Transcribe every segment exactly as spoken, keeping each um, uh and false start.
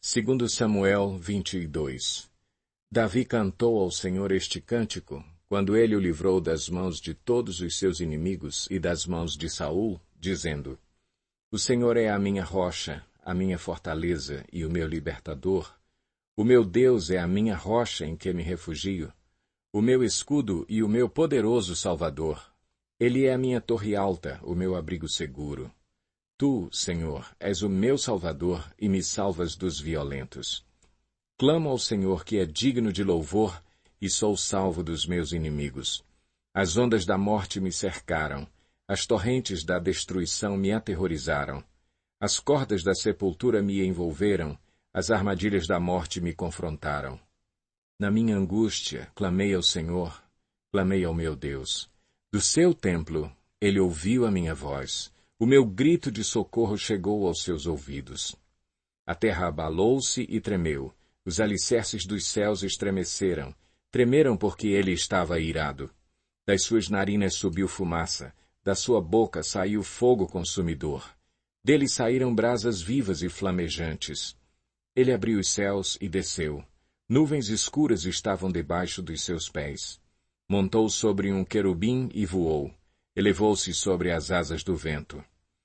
Segundo Samuel vinte e dois. Davi cantou ao Senhor este cântico, quando ele o livrou das mãos de todos os seus inimigos e das mãos de Saul, dizendo: O Senhor é a minha rocha, a minha fortaleza e o meu libertador. O meu Deus é a minha rocha em que me refugio, o meu escudo e o meu poderoso Salvador. Ele é a minha torre alta, o meu abrigo seguro. Tu, Senhor, és o meu Salvador e me salvas dos violentos. Clamo ao Senhor que é digno de louvor e sou salvo dos meus inimigos. As ondas da morte me cercaram, as torrentes da destruição me aterrorizaram. As cordas da sepultura me envolveram, as armadilhas da morte me confrontaram. Na minha angústia, clamei ao Senhor, clamei ao meu Deus. Do seu templo, ele ouviu a minha voz. O meu grito de socorro chegou aos seus ouvidos. A terra abalou-se e tremeu. Os alicerces dos céus estremeceram. Tremeram porque ele estava irado. Das suas narinas subiu fumaça. Da sua boca saiu fogo consumidor. Dele saíram brasas vivas e flamejantes. Ele abriu os céus e desceu. Nuvens escuras estavam debaixo dos seus pés. Montou sobre um querubim e voou. Elevou-se sobre as asas do vento.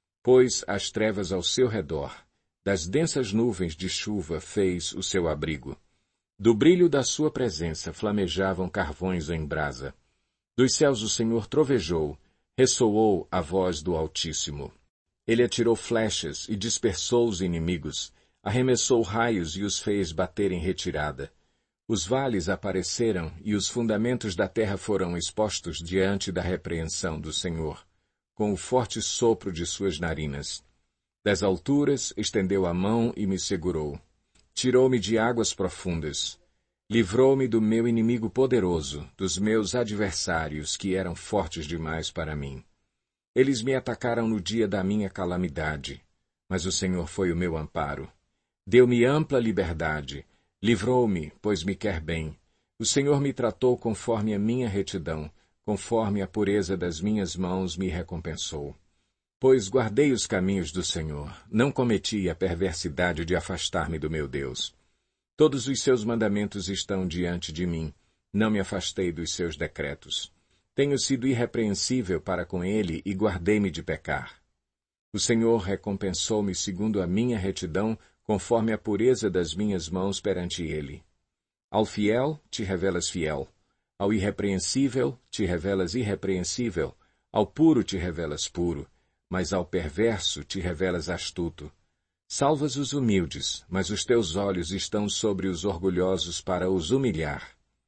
Pôs as trevas ao seu redor. Das densas nuvens de chuva fez o seu abrigo. Do brilho da sua presença flamejavam carvões em brasa. Dos céus o Senhor trovejou, ressoou a voz do Altíssimo. Ele atirou flechas e dispersou os inimigos, arremessou raios e os fez bater em retirada. Os vales apareceram e os fundamentos da terra foram expostos diante da repreensão do Senhor, com o forte sopro de suas narinas. Das alturas estendeu a mão e me segurou. Tirou-me de águas profundas. Livrou-me do meu inimigo poderoso, dos meus adversários que eram fortes demais para mim. Eles me atacaram no dia da minha calamidade, mas o Senhor foi o meu amparo. Deu-me ampla liberdade. Livrou-me, pois me quer bem. O Senhor me tratou conforme a minha retidão, conforme a pureza das minhas mãos me recompensou. Pois guardei os caminhos do Senhor, não cometi a perversidade de afastar-me do meu Deus. Todos os seus mandamentos estão diante de mim, não me afastei dos seus decretos. Tenho sido irrepreensível para com ele e guardei-me de pecar. O Senhor recompensou-me segundo a minha retidão, conforme a pureza das minhas mãos perante ele. Ao fiel te revelas fiel, ao irrepreensível te revelas irrepreensível, ao puro te revelas puro, mas ao perverso te revelas astuto. Salvas os humildes, mas os teus olhos estão sobre os orgulhosos para os humilhar.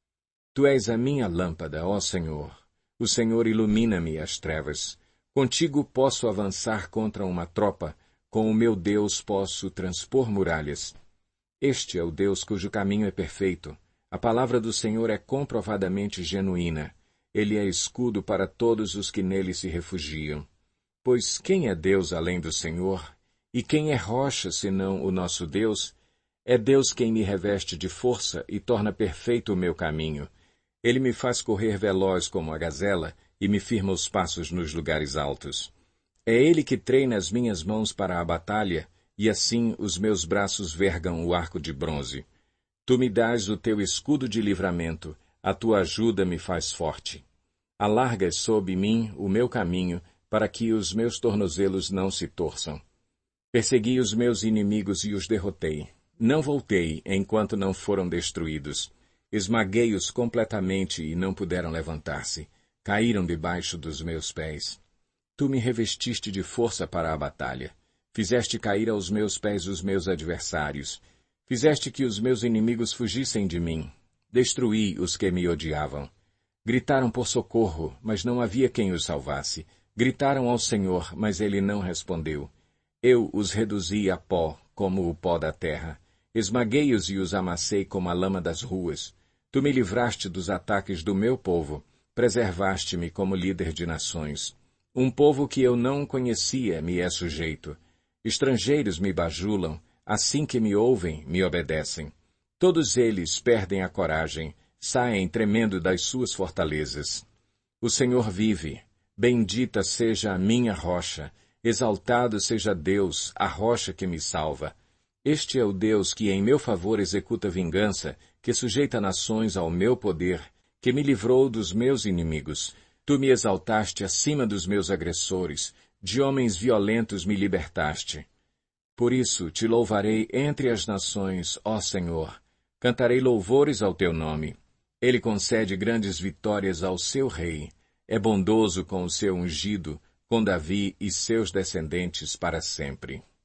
Tu és a minha lâmpada, ó Senhor. O Senhor ilumina-me as trevas. Contigo posso avançar contra uma tropa, com o meu Deus posso transpor muralhas. Este é o Deus cujo caminho é perfeito. A palavra do Senhor é comprovadamente genuína. Ele é escudo para todos os que nele se refugiam. Pois quem é Deus além do Senhor? E quem é rocha senão o nosso Deus? É Deus quem me reveste de força e torna perfeito o meu caminho. Ele me faz correr veloz como a gazela e me firma os passos nos lugares altos. É ele que treina as minhas mãos para a batalha, e assim os meus braços vergam o arco de bronze. Tu me dás o teu escudo de livramento, a tua ajuda me faz forte. Alargas sob mim o meu caminho, para que os meus tornozelos não se torçam. Persegui os meus inimigos e os derrotei. Não voltei enquanto não foram destruídos. Esmaguei-os completamente e não puderam levantar-se. Caíram debaixo dos meus pés. Tu me revestiste de força para a batalha. Fizeste cair aos meus pés os meus adversários. Fizeste que os meus inimigos fugissem de mim. Destruí os que me odiavam. Gritaram por socorro, mas não havia quem os salvasse. Gritaram ao Senhor, mas ele não respondeu. Eu os reduzi a pó, como o pó da terra. Esmaguei-os e os amassei como a lama das ruas. Tu me livraste dos ataques do meu povo. Preservaste-me como líder de nações. Um povo que eu não conhecia me é sujeito. Estrangeiros me bajulam, assim que me ouvem, me obedecem. Todos eles perdem a coragem, saem tremendo das suas fortalezas. O Senhor vive. Bendita seja a minha rocha. Exaltado seja Deus, a rocha que me salva. Este é o Deus que em meu favor executa vingança, que sujeita nações ao meu poder, que me livrou dos meus inimigos. Tu me exaltaste acima dos meus agressores, de homens violentos me libertaste. Por isso te louvarei entre as nações, ó Senhor. Cantarei louvores ao teu nome. Ele concede grandes vitórias ao seu rei. É bondoso com o seu ungido, com Davi e seus descendentes para sempre.